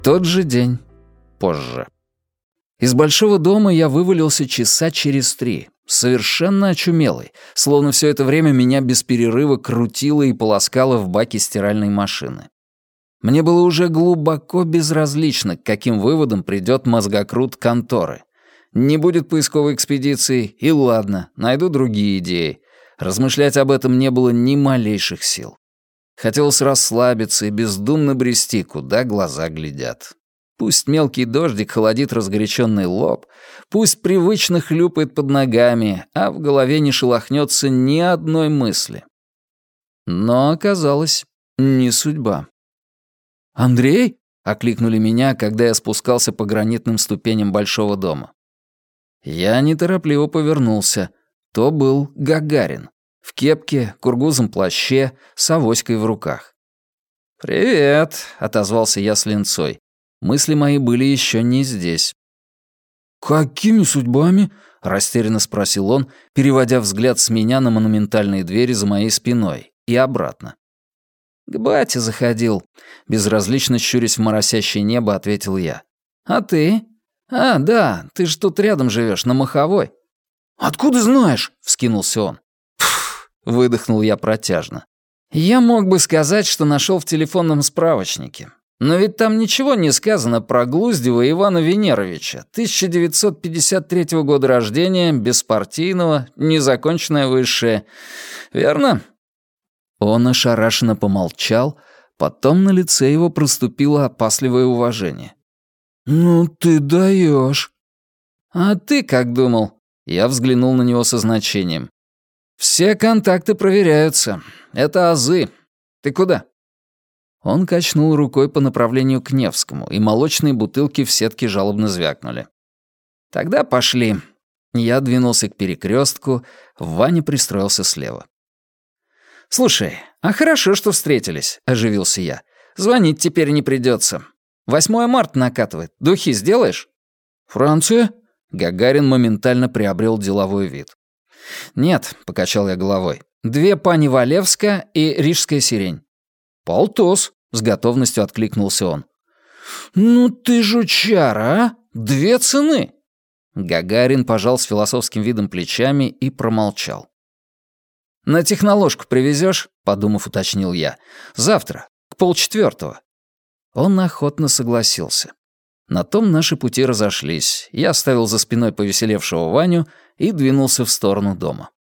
Тот же день. Позже. Из большого дома я вывалился часа через 3, совершенно очумелый, словно все это время меня без перерыва крутило и полоскало в баке стиральной машины. Мне было уже глубоко безразлично, к каким выводам придет мозгокрут конторы. Не будет поисковой экспедиции, и ладно, найду другие идеи. Размышлять об этом не было ни малейших сил. Хотелось расслабиться и бездумно брести, куда глаза глядят. Пусть мелкий дождик холодит разгоряченный лоб, пусть привычно хлюпает под ногами, а в голове не шелохнется ни одной мысли. Но оказалось, не судьба. «Андрей?» — окликнули меня, когда я спускался по гранитным ступеням большого дома. Я неторопливо повернулся. То был Гагарин. В кепке, кургузом плаще, с авоськой в руках. «Привет», — отозвался я с линцой. Мысли мои были еще не здесь. «Какими судьбами?» — растерянно спросил он, переводя взгляд с меня на монументальные двери за моей спиной и обратно. «К бате заходил», — безразлично щурясь в моросящее небо, ответил я. «А ты?» «А, да, ты же тут рядом живешь, на Маховой». «Откуда знаешь?» — вскинулся он. «Пф», — выдохнул я протяжно. «Я мог бы сказать, что нашел в телефонном справочнике. Но ведь там ничего не сказано про Глуздева Ивана Венеровича, 1953 года рождения, беспартийного, незаконченное высшее. Верно?» Он ошарашенно помолчал, потом на лице его проступило опасливое уважение. «Ну ты даешь. «А ты как думал?» Я взглянул на него со значением. «Все контакты проверяются. Это азы. Ты куда?» Он качнул рукой по направлению к Невскому, и молочные бутылки в сетке жалобно звякнули. «Тогда пошли». Я двинулся к перекрестку, Ваня пристроился слева. «Слушай, а хорошо, что встретились», — оживился я. «Звонить теперь не придется. 8 марта накатывает. Духи сделаешь?» «Франция?» Гагарин моментально приобрел деловой вид. «Нет», — покачал я головой. 2 пани Валевска и рижская сирень». «Полтос», — с готовностью откликнулся он. «Ну ты жучара, а? 2 цены!» Гагарин пожал с философским видом плечами и промолчал. «На техноложку привезешь?» — подумав, уточнил я. «Завтра, к 3:30». Он охотно согласился. На том наши пути разошлись. Я оставил за спиной повеселевшего Ваню и двинулся в сторону дома.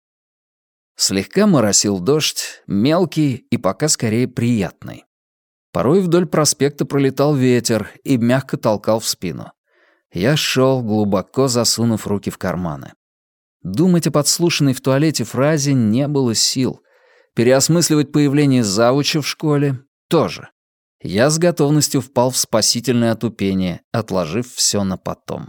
Слегка моросил дождь, мелкий и пока скорее приятный. Порой вдоль проспекта пролетал ветер и мягко толкал в спину. Я шел, глубоко засунув руки в карманы. Думать о подслушанной в туалете фразе не было сил. Переосмысливать появление завуча в школе тоже. Я с готовностью впал в спасительное отупение, отложив все на потом.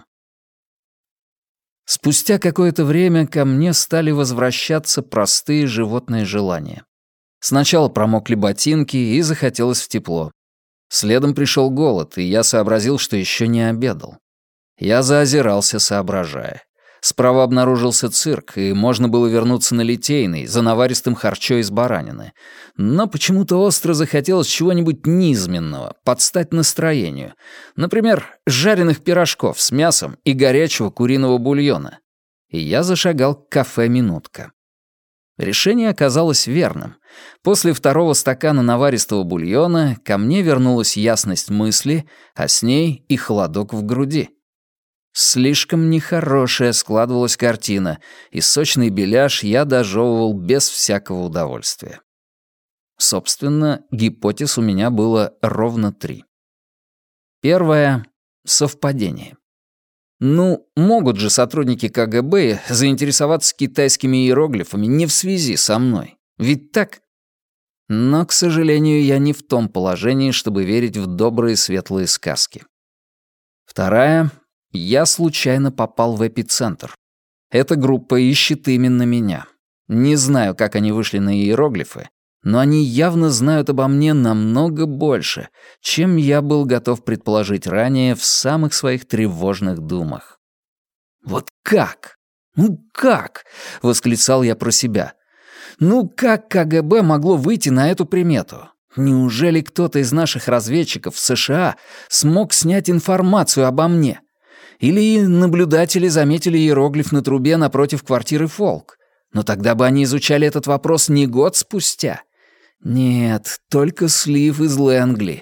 Спустя какое-то время ко мне стали возвращаться простые животные желания. Сначала промокли ботинки и захотелось в тепло. Следом пришел голод, и я сообразил, что еще не обедал. Я заозирался, соображая. Справа обнаружился цирк, и можно было вернуться на Литейный за наваристым харчо из баранины. Но почему-то остро захотелось чего-нибудь низменного, под стать настроению. Например, жареных пирожков с мясом и горячего куриного бульона. И я зашагал к кафе «Минутка». Решение оказалось верным. После 2-го стакана наваристого бульона ко мне вернулась ясность мысли, а с ней и холодок в груди. Слишком нехорошая складывалась картина, и сочный беляш я дожевывал без всякого удовольствия. Собственно, гипотез у меня было ровно 3. Первое — совпадение. Ну, могут же сотрудники КГБ заинтересоваться китайскими иероглифами не в связи со мной. Ведь так? Но, к сожалению, я не в том положении, чтобы верить в добрые светлые сказки. Вторая — я случайно попал в эпицентр. Эта группа ищет именно меня. Не знаю, как они вышли на иероглифы, но они явно знают обо мне намного больше, чем я был готов предположить ранее в самых своих тревожных думах. «Вот как? Ну как?» — восклицал я про себя. «Ну как КГБ могло выйти на эту примету? Неужели кто-то из наших разведчиков в США смог снять информацию обо мне? Или наблюдатели заметили иероглиф на трубе напротив квартиры Фолк? Но тогда бы они изучали этот вопрос не год спустя. Нет, только слив из Лэнгли.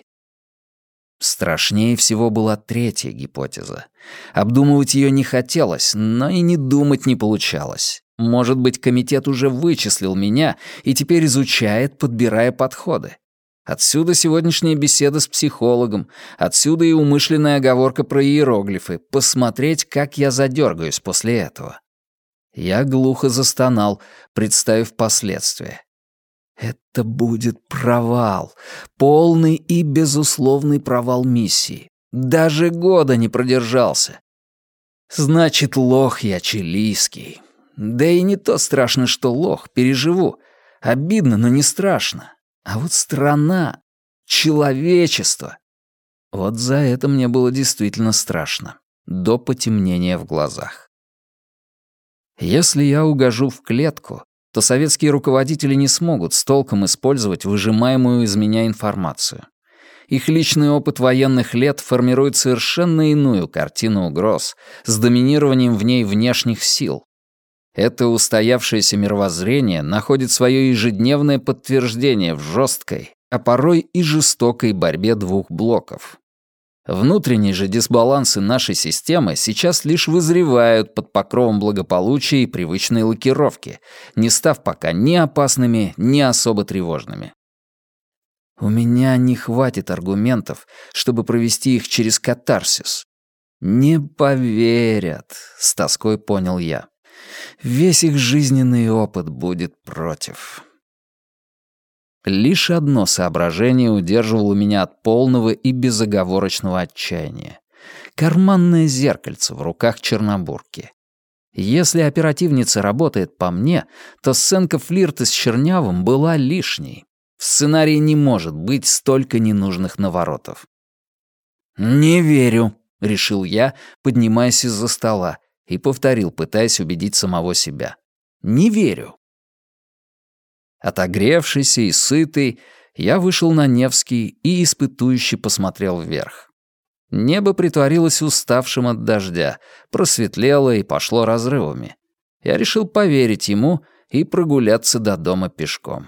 Страшнее всего была третья гипотеза. Обдумывать ее не хотелось, но и не думать не получалось. Может быть, комитет уже вычислил меня и теперь изучает, подбирая подходы. Отсюда сегодняшняя беседа с психологом, отсюда и умышленная оговорка про иероглифы, посмотреть, как я задергаюсь после этого. Я глухо застонал, представив последствия. Это будет провал, полный и безусловный провал миссии. Даже года не продержался. Значит, лох я чилийский. Да и не то страшно, что лох, переживу. Обидно, но не страшно. А вот страна, человечество. Вот за это мне было действительно страшно. До потемнения в глазах. Если я угожу в клетку, то советские руководители не смогут с толком использовать выжимаемую из меня информацию. Их личный опыт военных лет формирует совершенно иную картину угроз с доминированием в ней внешних сил. Это устоявшееся мировоззрение находит свое ежедневное подтверждение в жесткой, а порой и жестокой борьбе двух блоков. Внутренние же дисбалансы нашей системы сейчас лишь вызревают под покровом благополучия и привычной лакировки, не став пока ни опасными, ни особо тревожными. У меня не хватит аргументов, чтобы провести их через катарсис. Не поверят, с тоской понял я. Весь их жизненный опыт будет против. Лишь одно соображение удерживало меня от полного и безоговорочного отчаяния. Карманное зеркальце в руках Чернобурки. Если оперативница работает по мне, то сценка флирта с Чернявым была лишней. В сценарии не может быть столько ненужных наворотов. «Не верю», — решил я, поднимаясь из-за стола, и повторил, пытаясь убедить самого себя. «Не верю». Отогревшийся и сытый, я вышел на Невский и испытующе посмотрел вверх. Небо притворилось уставшим от дождя, просветлело и пошло разрывами. Я решил поверить ему и прогуляться до дома пешком.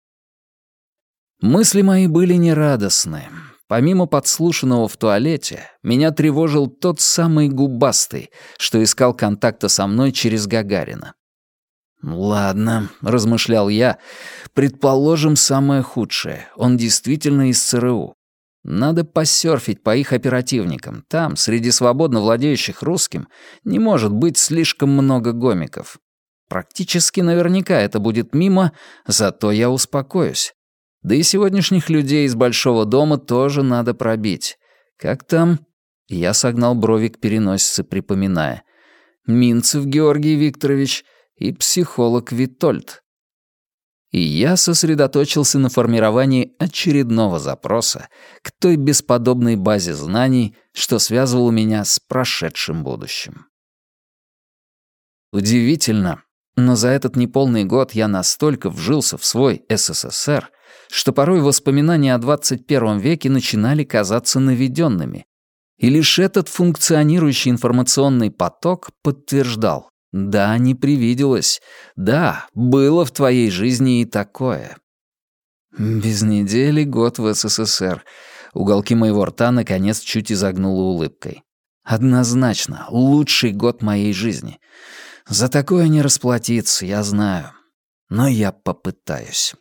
Мысли мои были нерадостны. Помимо подслушанного в туалете, меня тревожил тот самый губастый, что искал контакта со мной через Гагарина. «Ладно», — размышлял я, — «предположим самое худшее. Он действительно из ЦРУ. Надо посерфить по их оперативникам. Там, среди свободно владеющих русским, не может быть слишком много гомиков. Практически наверняка это будет мимо, зато я успокоюсь. Да и сегодняшних людей из Большого дома тоже надо пробить. Как там?» Я согнал брови к переносице, припоминая. «Минцев Георгий Викторович и психолог Витольд». И я сосредоточился на формировании очередного запроса к той бесподобной базе знаний, что связывало меня с прошедшим будущим. Удивительно, но за этот неполный год я настолько вжился в свой СССР, что порой воспоминания о 21 веке начинали казаться наведенными. И лишь этот функционирующий информационный поток подтверждал: да, не привиделось. Да, было в твоей жизни и такое. Без недели год в СССР. Уголки моего рта наконец чуть изогнуло улыбкой. Однозначно, лучший год моей жизни. За такое не расплатиться, я знаю. Но я попытаюсь.